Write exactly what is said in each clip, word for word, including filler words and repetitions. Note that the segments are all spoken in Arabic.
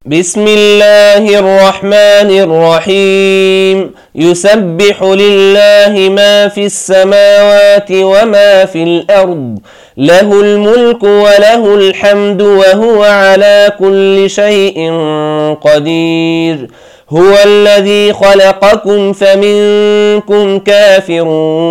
بسم الله الرحمن الرحيم يسبح لله ما في السماوات وما في الأرض له الملك وله الحمد وهو على كل شيء قدير هو الذي خلقكم فمنكم كافر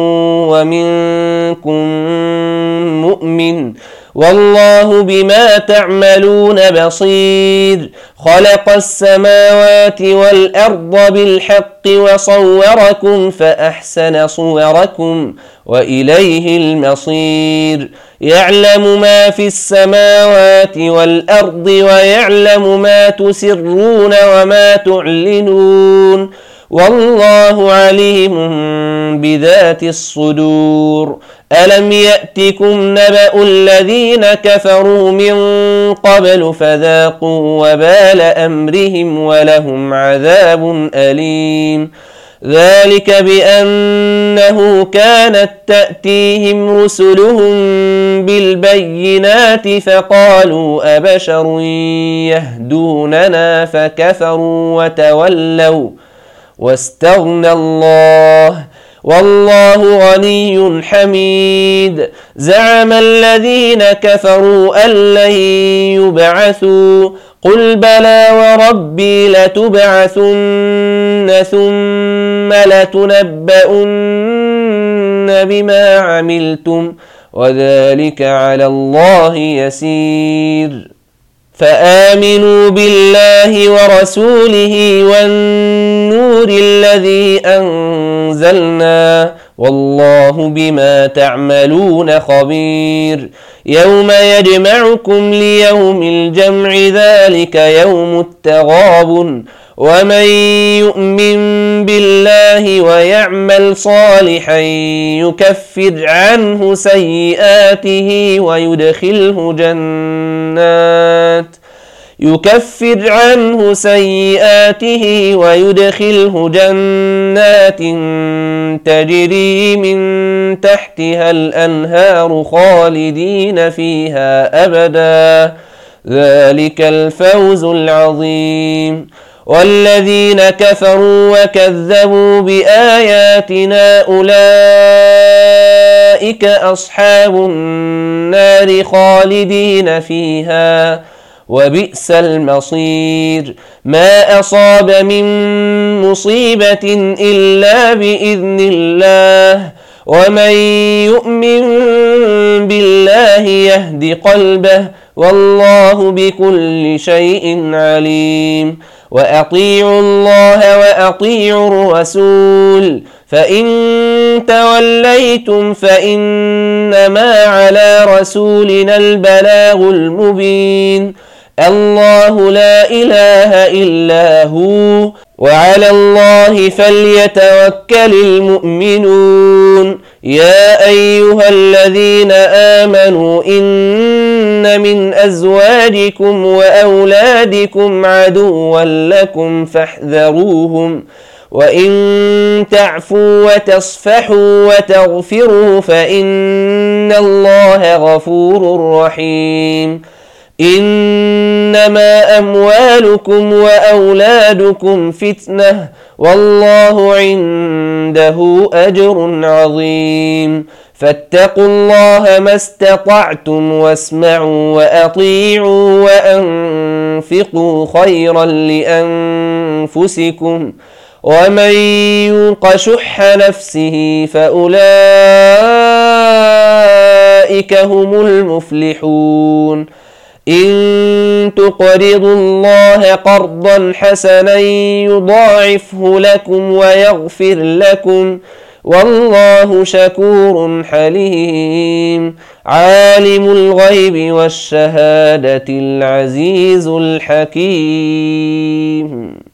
ومنكم مؤمن والله بما تعملون بصير خلق السماوات والأرض بالحق وصوركم فأحسن صوركم وإليه المصير يعلم ما في السماوات والأرض ويعلم ما تسرون وما تعلنون والله عليم بذات الصدور ألم يأتكم نبأ الذين كفروا من قبل فذاقوا وبال أمرهم ولهم عذاب أليم ذلك بأنه كانت تأتيهم رسلهم بالبينات فقالوا أبشر يهدوننا فكفروا وتولوا واستغنى الله والله غني حميد زعم الذين كفروا أن لن يبعثوا قل بلى وربي لتبعثن ثم لتنبؤن بما عملتم وذلك على الله يسير فآمنوا بالله ورسوله والنور الذي أنزلنا والله بما تعملون خبير يوم يجمعكم ليوم الجمع ذلك يوم التغابن ومن يؤمن بالله ويعمل صالحا يكفر عنه سيئاته ويدخله جنات يكفر عنه سيئاته ويدخله جنات تجري من تحتها الأنهار خالدين فيها أبدا ذلك الفوز العظيم والذين كفروا وكذبوا بآياتنا أولئك أصحاب النار خالدين فيها وبئس المصير ما أصاب من مصيبة إلا بإذن الله ومن يؤمن بالله يهد قلبه والله بكل شيء عليم وأطيعوا الله وأطيعوا الرسول فإن توليتم فإنما على رسولنا البلاغ المبين الله لا إله إلا هو وعلى الله فليتوكل المؤمنون يا أيها الذين آمنوا إن من أزواجكم وأولادكم عدوا لكم فاحذروهم وإن تعفوا وتصفحوا وتغفروا فإن الله غفور رحيم إنما أموالكم وأولادكم فتنة والله عنده أجر عظيم فاتقوا الله ما استطعتم واسمعوا وأطيعوا وأنفقوا خيرا لأنفسكم ومن يوق شح نفسه فأولئك هم المفلحون إن تقرضوا الله قرضا حسنا يضاعفه لكم ويغفر لكم والله شكور حليم عالم الغيب والشهادة العزيز الحكيم.